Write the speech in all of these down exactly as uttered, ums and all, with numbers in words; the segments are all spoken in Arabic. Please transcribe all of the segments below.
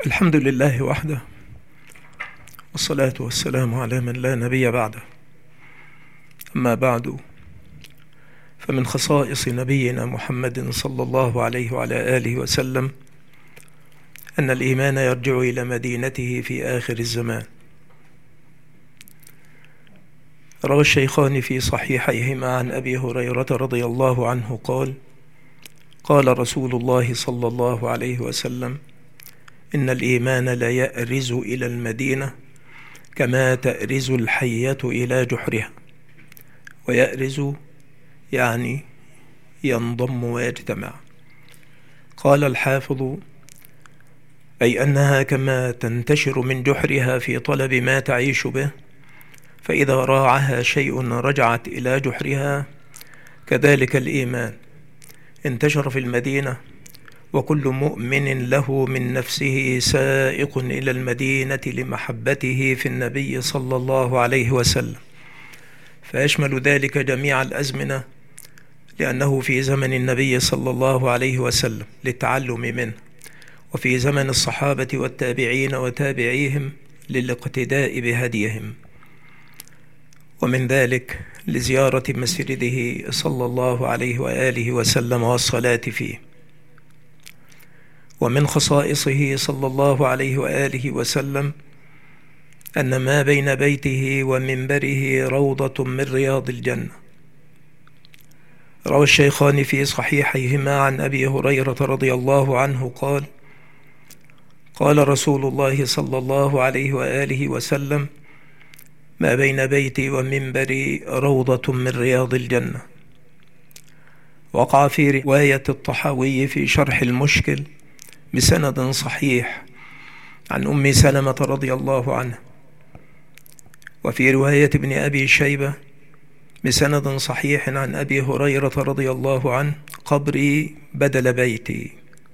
الحمد لله وحده، والصلاة والسلام على من لا نبي بعده. أما بعد، فمن خصائص نبينا محمد صلى الله عليه وعلى آله وسلم أن الإيمان يرجع إلى مدينته في آخر الزمان. روى الشيخان في صحيحيهما عن أبي هريرة رضي الله عنه قال: قال رسول الله صلى الله عليه وسلم: إن الإيمان لا يأرز إلى المدينة كما تأرز الحية إلى جحرها. ويأرز يعني ينضم ويجتمع. قال الحافظ: أي أنها كما تنتشر من جحرها في طلب ما تعيش به، فإذا راعها شيء رجعت إلى جحرها، كذلك الإيمان انتشر في المدينة، وكل مؤمن له من نفسه سائق إلى المدينة لمحبته في النبي صلى الله عليه وسلم، فيشمل ذلك جميع الأزمنة، لأنه في زمن النبي صلى الله عليه وسلم للتعلم منه، وفي زمن الصحابة والتابعين وتابعيهم للاقتداء بهديهم، ومن ذلك لزيارة مسجده صلى الله عليه وآله وسلم والصلاة فيه. ومن خصائصه صلى الله عليه وآله وسلم أن ما بين بيته ومنبره روضة من رياض الجنة. روى الشيخان في صحيحيهما عن أبي هريرة رضي الله عنه قال: قال رسول الله صلى الله عليه وآله وسلم: ما بين بيتي ومنبري روضة من رياض الجنة. وقع في رواية الطحاوي في شرح المشكل بسند صحيح عن أم سلمة رضي الله عنها، وفي رواية ابن أبي شيبة بسند صحيح عن أبي هريرة رضي الله عنه: قبري بدل بيتي.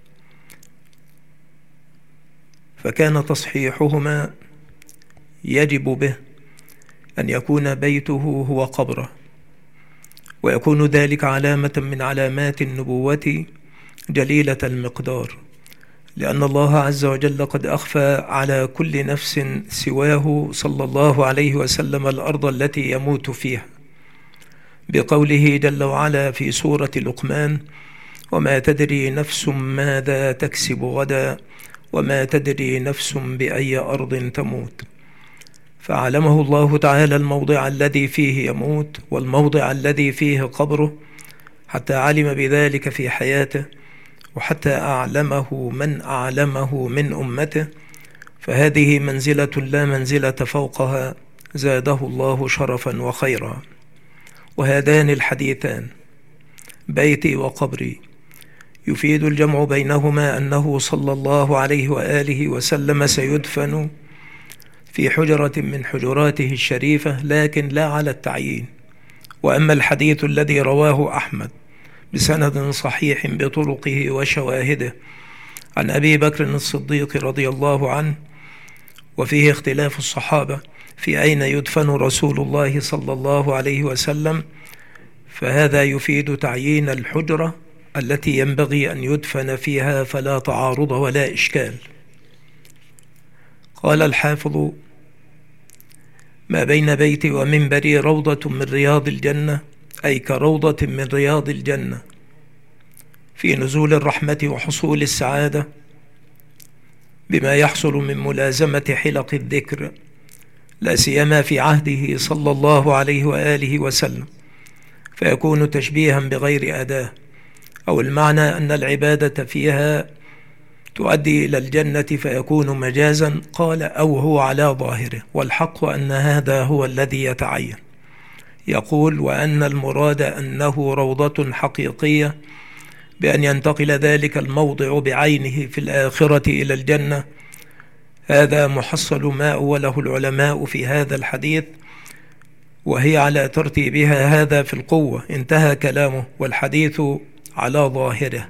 فكان تصحيحهما يجب به أن يكون بيته هو قبره، ويكون ذلك علامة من علامات النبوة جليلة المقدار، لأن الله عز وجل قد أخفى على كل نفس سواه صلى الله عليه وسلم الأرض التي يموت فيها، بقوله جل وعلا في سورة لقمان: وما تدري نفس ماذا تكسب غدا وما تدري نفس بأي أرض تموت. فعلمه الله تعالى الموضع الذي فيه يموت والموضع الذي فيه قبره، حتى علم بذلك في حياته، وحتى أعلمه من أعلمه من أمته، فهذه منزلة لا منزلة فوقها، زاده الله شرفا وخيرا. وهذان الحديثان بيتي وقبري يفيد الجمع بينهما أنه صلى الله عليه وآله وسلم سيدفن في حجرة من حجراته الشريفة، لكن لا على التعيين. وأما الحديث الذي رواه أحمد بسند صحيح بطرقه وشواهده عن أبي بكر الصديق رضي الله عنه، وفيه اختلاف الصحابة في أين يدفن رسول الله صلى الله عليه وسلم، فهذا يفيد تعيين الحجرة التي ينبغي أن يدفن فيها، فلا تعارض ولا إشكال. قال الحافظ: ما بين بيتي ومنبري روضة من رياض الجنة، أي كروضة من رياض الجنة، في نزول الرحمة وحصول السعادة بما يحصل من ملازمة حلق الذكر، لا سيما في عهده صلى الله عليه وآله وسلم، فيكون تشبيها بغير أداة، أو المعنى أن العبادة فيها تؤدي إلى الجنة فيكون مجازا. قال: أو هو على ظاهره، والحق أن هذا هو الذي يتعين. يقول: وأن المراد أنه روضة حقيقية، بأن ينتقل ذلك الموضع بعينه في الآخرة إلى الجنة. هذا محصل ما أوله العلماء في هذا الحديث، وهي على ترتيبها هذا في القوة. انتهى كلامه، والحديث على ظاهره.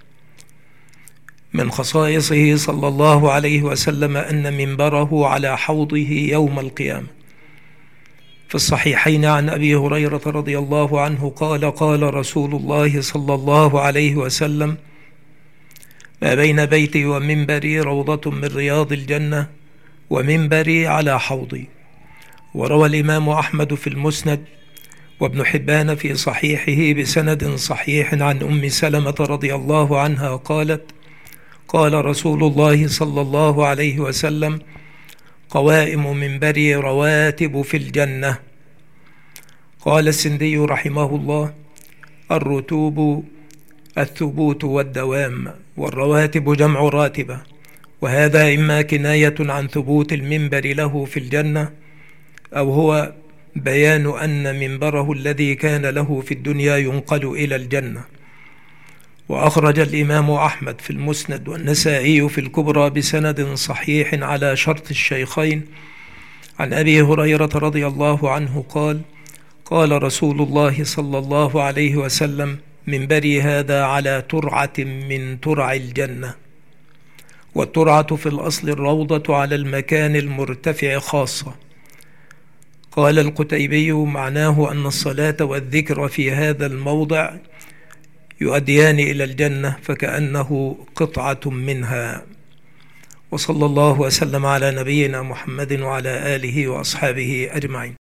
من خصائصه صلى الله عليه وسلم أن منبره على حوضه يوم القيامة. في الصحيحين عن أبي هريرة رضي الله عنه قال: قال رسول الله صلى الله عليه وسلم: ما بين بيتي ومنبري روضة من رياض الجنة، ومنبري على حوضي. وروى الإمام أحمد في المسند وابن حبان في صحيحه بسند صحيح عن أم سلمة رضي الله عنها قالت: قال رسول الله صلى الله عليه وسلم: قوائم منبري رواتب في الجنة. قال السندي رحمه الله: الرتوب الثبوت والدوام، والرواتب جمع راتبة، وهذا إما كناية عن ثبوت المنبر له في الجنة، أو هو بيان أن منبره الذي كان له في الدنيا ينقل إلى الجنة. وأخرج الإمام أحمد في المسند والنسائي في الكبرى بسند صحيح على شرط الشيخين عن أبي هريرة رضي الله عنه قال: قال رسول الله صلى الله عليه وسلم: منبري هذا على ترعة من ترع الجنة. والترعة في الأصل الروضة على المكان المرتفع خاصة. قال القتيبي: معناه أن الصلاة والذكر في هذا الموضع يؤديان إلى الجنة، فكأنه قطعة منها. وصلى الله وسلم على نبينا محمد وعلى آله وأصحابه أجمعين.